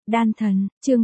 Đan thần, chương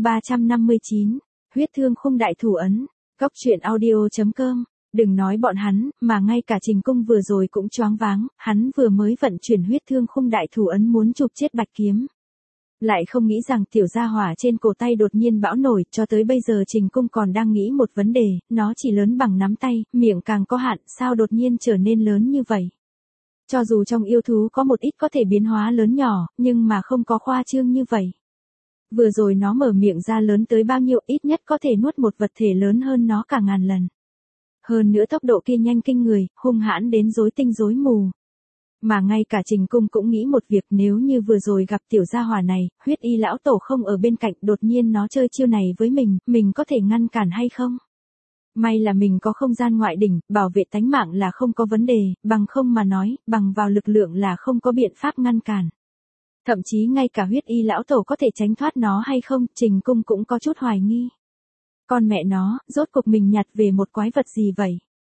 359, huyết thương khung đại thủ ấn, góc truyện audio.com. Đừng nói bọn hắn, mà ngay cả Trình Cung vừa rồi cũng choáng váng, hắn vừa mới vận chuyển huyết thương khung đại thủ ấn muốn chụp chết Bạch Kiếm. Lại không nghĩ rằng tiểu gia hỏa trên cổ tay đột nhiên bão nổi, cho tới bây giờ Trình Cung còn đang nghĩ một vấn đề, nó chỉ lớn bằng nắm tay, miệng càng có hạn, sao đột nhiên trở nên lớn như vậy. Cho dù trong yêu thú có một ít có thể biến hóa lớn nhỏ, nhưng mà không có khoa trương như vậy. Vừa rồi nó mở miệng ra lớn tới bao nhiêu, ít nhất có thể nuốt một vật thể lớn hơn nó cả ngàn lần. Hơn nữa tốc độ kia nhanh kinh người, hung hãn đến rối tinh rối mù. Mà ngay cả Trình Cung cũng nghĩ một việc, nếu như vừa rồi gặp tiểu gia hỏa này, huyết y lão tổ không ở bên cạnh, đột nhiên nó chơi chiêu này với mình có thể ngăn cản hay không? May là mình có không gian ngoại đỉnh, bảo vệ tánh mạng là không có vấn đề, bằng không mà nói, bằng vào lực lượng là không có biện pháp ngăn cản. Thậm chí ngay cả huyết y lão tổ có thể tránh thoát nó hay không, Trình Cung cũng có chút hoài nghi. Con mẹ nó, rốt cuộc mình nhặt về một quái vật gì vậy?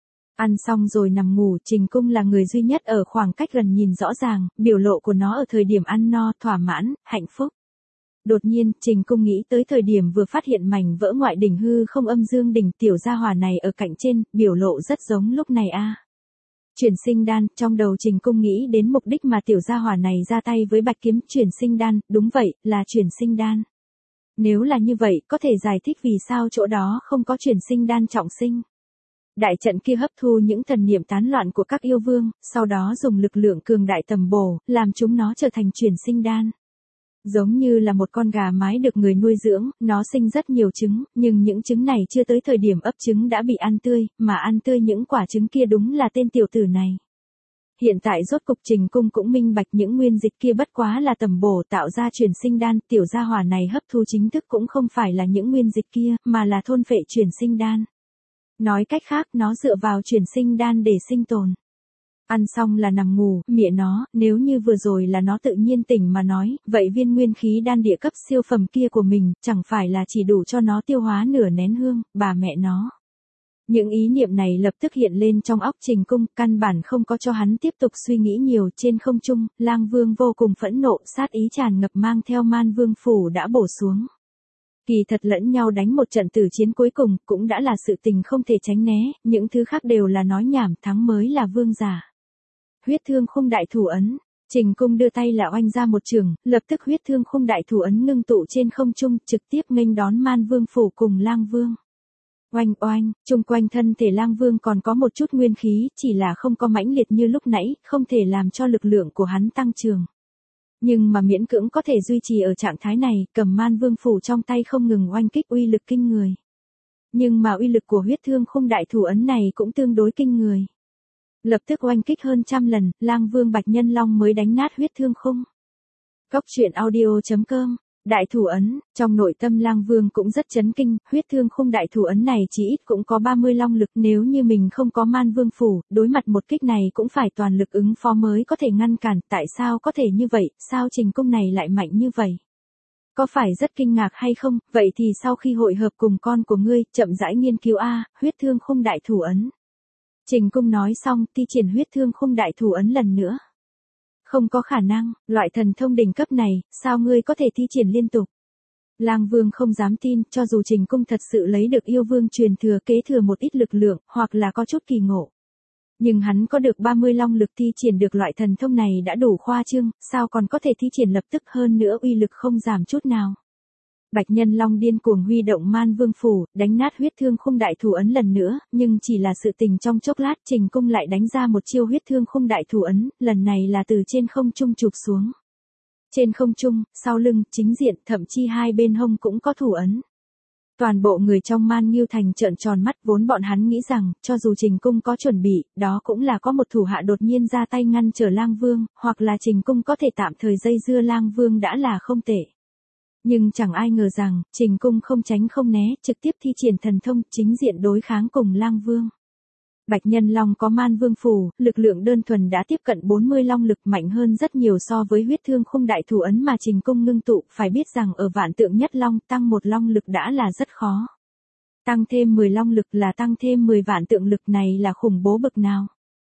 Ăn xong rồi nằm ngủ, Trình Cung là người duy nhất ở khoảng cách gần nhìn rõ ràng, biểu lộ của nó ở thời điểm ăn no, thỏa mãn, hạnh phúc. Đột nhiên, Trình Cung nghĩ tới thời điểm vừa phát hiện mảnh vỡ ngoại đỉnh hư không âm dương đỉnh, tiểu gia hỏa này ở cạnh trên, biểu lộ rất giống lúc này a. Chuyển sinh đan, trong đầu Trình Cung nghĩ đến mục đích mà tiểu gia hỏa này ra tay với Bạch Kiếm, chuyển sinh đan, đúng vậy, là chuyển sinh đan. Nếu là như vậy, có thể giải thích vì sao chỗ đó không có chuyển sinh đan trọng sinh. Đại trận kia hấp thu những thần niệm tán loạn của các yêu vương, sau đó dùng lực lượng cường đại tầm bổ, làm chúng nó trở thành chuyển sinh đan. Giống như là một con gà mái được người nuôi dưỡng, nó sinh rất nhiều trứng, nhưng những trứng này chưa tới thời điểm ấp trứng đã bị ăn tươi, mà ăn tươi những quả trứng kia đúng là tên tiểu tử này. Hiện tại rốt cục Trình Cung cũng minh bạch những nguyên dịch kia bất quá là tầm bổ tạo ra chuyển sinh đan, tiểu gia hỏa này hấp thu chính thức cũng không phải là những nguyên dịch kia, mà là thôn phệ chuyển sinh đan. Nói cách khác, nó dựa vào chuyển sinh đan để sinh tồn. Ăn xong là nằm ngủ, mẹ nó, nếu như vừa rồi là nó tự nhiên tỉnh mà nói, vậy viên nguyên khí đan địa cấp siêu phẩm kia của mình, chẳng phải là chỉ đủ cho nó tiêu hóa nửa nén hương, bà mẹ nó. Những ý niệm này lập tức hiện lên trong óc Trình Cung, căn bản không có cho hắn tiếp tục suy nghĩ nhiều. Trên không trung, Lang Vương vô cùng phẫn nộ, sát ý tràn ngập mang theo Man Vương phủ đã bổ xuống. Kỳ thật lẫn nhau đánh một trận tử chiến cuối cùng, cũng đã là sự tình không thể tránh né, những thứ khác đều là nói nhảm, thắng mới là vương giả. Huyết thương khung đại thủ ấn, Trình Cung đưa tay là oanh ra một trường, lập tức huyết thương khung đại thủ ấn ngưng tụ trên không trung, trực tiếp nghênh đón Man Vương phủ cùng Lang Vương. Oanh oanh, chung quanh thân thể Lang Vương còn có một chút nguyên khí, chỉ là không có mãnh liệt như lúc nãy, không thể làm cho lực lượng của hắn tăng trưởng. Nhưng mà miễn cưỡng có thể duy trì ở trạng thái này, cầm Man Vương phủ trong tay không ngừng oanh kích uy lực kinh người. Nhưng mà uy lực của huyết thương khung đại thủ ấn này cũng tương đối kinh người. Lập tức oanh kích hơn 100 lần, Lang Vương Bạch Nhân Long mới đánh nát huyết thương khung. Góc truyện audio.com. Đại thủ ấn, trong nội tâm Lang Vương cũng rất chấn kinh, huyết thương khung đại thủ ấn này chỉ ít cũng có 30 long lực, nếu như mình không có Man Vương phủ, đối mặt một kích này cũng phải toàn lực ứng phó mới có thể ngăn cản, tại sao có thể như vậy, sao Trình Cung này lại mạnh như vậy? Có phải rất kinh ngạc hay không, vậy thì sau khi hội hợp cùng con của ngươi, chậm rãi nghiên cứu huyết thương khung đại thủ ấn. Trình Cung nói xong, thi triển huyết thương khung đại thủ ấn lần nữa. Không có khả năng, loại thần thông đỉnh cấp này, sao ngươi có thể thi triển liên tục? Lang Vương không dám tin, cho dù Trình Cung thật sự lấy được yêu vương truyền thừa kế thừa một ít lực lượng, hoặc là có chút kỳ ngộ. Nhưng hắn có được 30 long lực thi triển được loại thần thông này đã đủ khoa trương, sao còn có thể thi triển lập tức, hơn nữa uy lực không giảm chút nào. Bạch Nhân Long điên cuồng huy động Man Vương phủ, đánh nát huyết thương khung đại thủ ấn lần nữa, nhưng chỉ là sự tình trong chốc lát, Trình Cung lại đánh ra một chiêu huyết thương khung đại thủ ấn, lần này là từ trên không trung chụp xuống. Trên không trung, sau lưng, chính diện, thậm chí hai bên hông cũng có thủ ấn. Toàn bộ người trong Man Nghiêu Thành trợn tròn mắt, vốn bọn hắn nghĩ rằng, cho dù Trình Cung có chuẩn bị, đó cũng là có một thủ hạ đột nhiên ra tay ngăn trở Lang Vương, hoặc là Trình Cung có thể tạm thời dây dưa Lang Vương đã là không tệ. Nhưng chẳng ai ngờ rằng, Trình Cung không tránh không né, trực tiếp thi triển thần thông, chính diện đối kháng cùng Lang Vương. Bạch Nhân Long có Man Vương phủ, lực lượng đơn thuần đã tiếp cận 40 long lực, mạnh hơn rất nhiều so với huyết thương khung đại thủ ấn mà Trình Cung ngưng tụ, phải biết rằng ở vạn tượng nhất long, tăng một long lực đã là rất khó. Tăng thêm 10 long lực là tăng thêm 10 vạn tượng lực, này là khủng bố bực nào.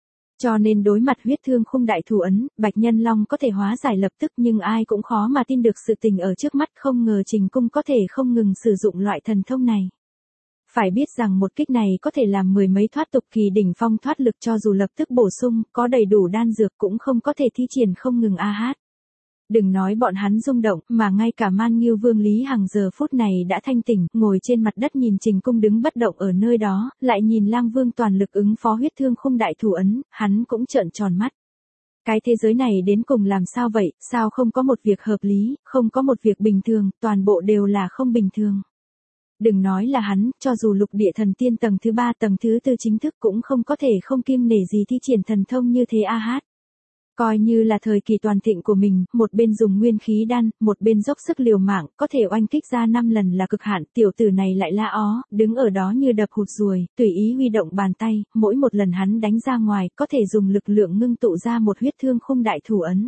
Cho nên đối mặt huyết thương khung đại thủ ấn, Bạch Nhân Long có thể hóa giải lập tức nhưng ai cũng khó mà tin được sự tình ở trước mắt, không ngờ Trình Cung có thể không ngừng sử dụng loại thần thông này. Phải biết rằng một kích này có thể làm mười mấy thoát tục kỳ đỉnh phong thoát lực, cho dù lập tức bổ sung, có đầy đủ đan dược cũng không có thể thi triển không ngừng a hát. Đừng nói bọn hắn rung động, mà ngay cả Man Ngưu Vương Lý Hằng giờ phút này đã thanh tỉnh, ngồi trên mặt đất nhìn Trình Cung đứng bất động ở nơi đó, lại nhìn Lang Vương toàn lực ứng phó huyết thương khung đại thủ ấn, hắn cũng trợn tròn mắt. Cái thế giới này đến cùng làm sao vậy, sao không có một việc hợp lý, không có một việc bình thường, toàn bộ đều là không bình thường. Đừng nói là hắn, cho dù lục địa thần tiên tầng thứ 3 tầng thứ 4 chính thức cũng không có thể không kiêng nể gì thi triển thần thông như thế a hát. Coi như là thời kỳ toàn thịnh của mình, một bên dùng nguyên khí đan, một bên dốc sức liều mạng, có thể oanh kích ra 5 lần là cực hạn, tiểu tử này lại la ó, đứng ở đó như đập hụt ruồi, tùy ý huy động bàn tay, mỗi một lần hắn đánh ra ngoài, có thể dùng lực lượng ngưng tụ ra một huyết thương khung đại thủ ấn.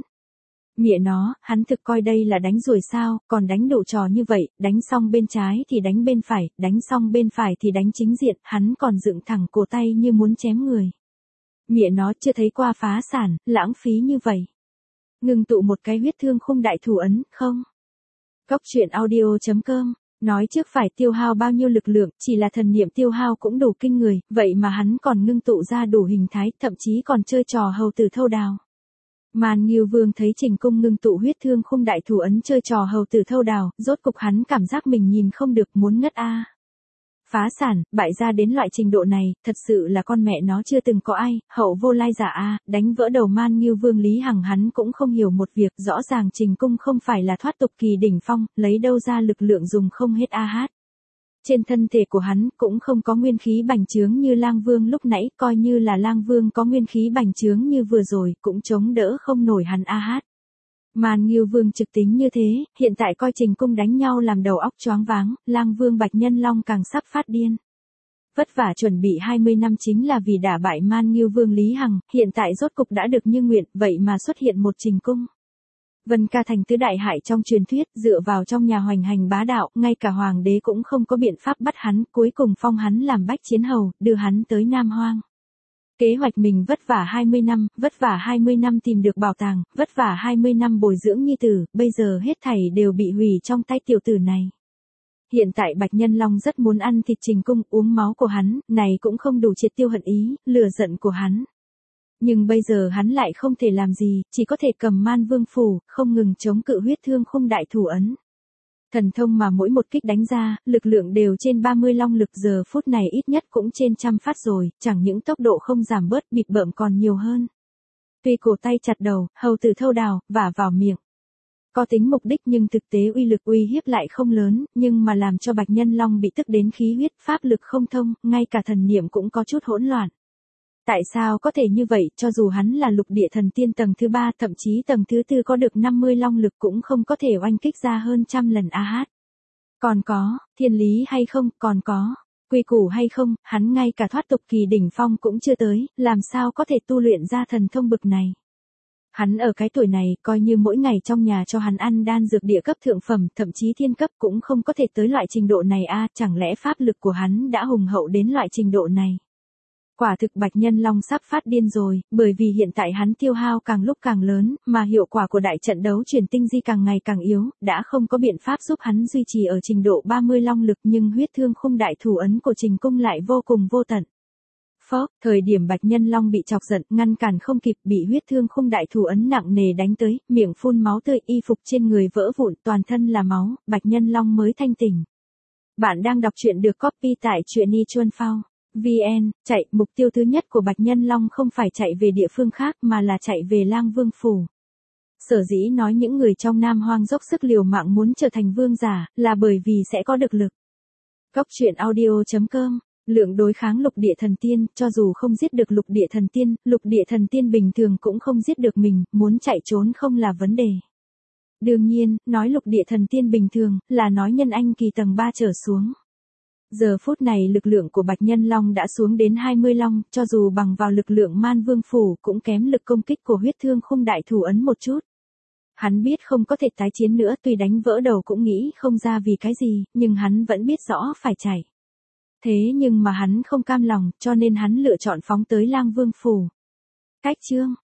Mẹ nó, hắn thực coi đây là đánh rồi sao, còn đánh đủ trò như vậy, đánh xong bên trái thì đánh bên phải, đánh xong bên phải thì đánh chính diện, hắn còn dựng thẳng cổ tay như muốn chém người. Mẹ nó chưa thấy qua phá sản, lãng phí như vậy. Ngừng tụ một cái huyết thương khung đại thủ ấn, không? Góc truyện audio.com, nói trước phải tiêu hao bao nhiêu lực lượng, chỉ là thần niệm tiêu hao cũng đủ kinh người, vậy mà hắn còn ngưng tụ ra đủ hình thái, thậm chí còn chơi trò hầu tử thâu đào. Man Ngưu Vương thấy Trình Cung ngưng tụ huyết thương khung đại thủ ấn chơi trò hầu tử thâu đào, rốt cục hắn cảm giác mình nhìn không được muốn ngất a. Phá sản, bại ra đến loại trình độ này, thật sự là con mẹ nó chưa từng có ai, hậu vô lai giả a, đánh vỡ đầu Man Ngưu Vương Lý Hằng hắn cũng không hiểu một việc, rõ ràng Trình Cung không phải là thoát tục kỳ đỉnh phong, lấy đâu ra lực lượng dùng không hết a hát. Trên thân thể của hắn cũng không có nguyên khí bành trướng như Lang Vương lúc nãy, coi như là Lang Vương có nguyên khí bành trướng như vừa rồi, cũng chống đỡ không nổi hắn a hát. Man Ngưu Vương trực tính như thế, hiện tại coi Trình Cung đánh nhau làm đầu óc choáng váng, Lang Vương Bạch Nhân Long càng sắp phát điên. Vất vả chuẩn bị 20 năm chính là vì đả bại Man Ngưu Vương Lý Hằng, hiện tại rốt cục đã được như nguyện, vậy mà xuất hiện một Trình Cung. Vân Ca Thành tứ đại hại trong truyền thuyết, dựa vào trong nhà hoành hành bá đạo, ngay cả hoàng đế cũng không có biện pháp bắt hắn, cuối cùng phong hắn làm bách chiến hầu, đưa hắn tới Nam Hoang. Kế hoạch mình vất vả 20 năm tìm được bảo tàng, vất vả 20 năm bồi dưỡng nhi tử, bây giờ hết thảy đều bị hủy trong tay tiểu tử này. Hiện tại Bạch Nhân Long rất muốn ăn thịt Trình Cung, uống máu của hắn, này cũng không đủ triệt tiêu hận ý, lừa giận của hắn. Nhưng bây giờ hắn lại không thể làm gì, chỉ có thể cầm Man Vương phủ, không ngừng chống cự huyết thương khung đại thủ ấn. Thần thông mà mỗi một kích đánh ra, lực lượng đều trên 30 long lực, giờ phút này ít nhất cũng trên trăm phát rồi, chẳng những tốc độ không giảm bớt, bịp bợm còn nhiều hơn. Tuy cổ tay chặt đầu, hầu tử thâu đào, vả vào miệng. Có tính mục đích nhưng thực tế uy lực uy hiếp lại không lớn, nhưng mà làm cho Bạch Nhân Long bị tức đến khí huyết, pháp lực không thông, ngay cả thần niệm cũng có chút hỗn loạn. Tại sao có thể như vậy, cho dù hắn là lục địa thần tiên tầng thứ 3, thậm chí tầng thứ 4 có được 50 long lực cũng không có thể oanh kích ra hơn trăm lần a hát. Còn có, thiên lý hay không, còn có, quy củ hay không, hắn ngay cả thoát tục kỳ đỉnh phong cũng chưa tới, làm sao có thể tu luyện ra thần thông bực này. Hắn ở cái tuổi này, coi như mỗi ngày trong nhà cho hắn ăn đan dược địa cấp thượng phẩm, thậm chí thiên cấp cũng không có thể tới loại trình độ này a, chẳng lẽ pháp lực của hắn đã hùng hậu đến loại trình độ này. Quả thực Bạch Nhân Long sắp phát điên rồi, bởi vì hiện tại hắn tiêu hao càng lúc càng lớn, mà hiệu quả của đại trận đấu chuyển tinh di càng ngày càng yếu, đã không có biện pháp giúp hắn duy trì ở trình độ 30 long lực, nhưng huyết thương khung đại thủ ấn của Trình Cung lại vô cùng vô tận. Phó, thời điểm Bạch Nhân Long bị chọc giận, ngăn cản không kịp, bị huyết thương khung đại thủ ấn nặng nề đánh tới, miệng phun máu tươi, y phục trên người vỡ vụn, toàn thân là máu, Bạch Nhân Long mới thanh tỉnh. Bạn đang đọc truyện được copy tại truyện Nichuanphao. VN, chạy, mục tiêu thứ nhất của Bạch Nhân Long không phải chạy về địa phương khác mà là chạy về Lang Vương phủ. Sở dĩ nói những người trong Nam Hoang dốc sức liều mạng muốn trở thành vương giả, là bởi vì sẽ có được lực. Góc truyện audio.com, lượng đối kháng lục địa thần tiên, cho dù không giết được lục địa thần tiên bình thường cũng không giết được mình, muốn chạy trốn không là vấn đề. Đương nhiên, nói lục địa thần tiên bình thường, là nói nhân anh kỳ tầng 3 trở xuống. Giờ phút này lực lượng của Bạch Nhân Long đã xuống đến 20 long, cho dù bằng vào lực lượng Man Vương phủ cũng kém lực công kích của huyết thương khung đại thủ ấn một chút. Hắn biết không có thể tái chiến nữa, tuy đánh vỡ đầu cũng nghĩ không ra vì cái gì, nhưng hắn vẫn biết rõ phải chạy. Thế nhưng mà hắn không cam lòng, cho nên hắn lựa chọn phóng tới Lang Vương phủ. Cách chương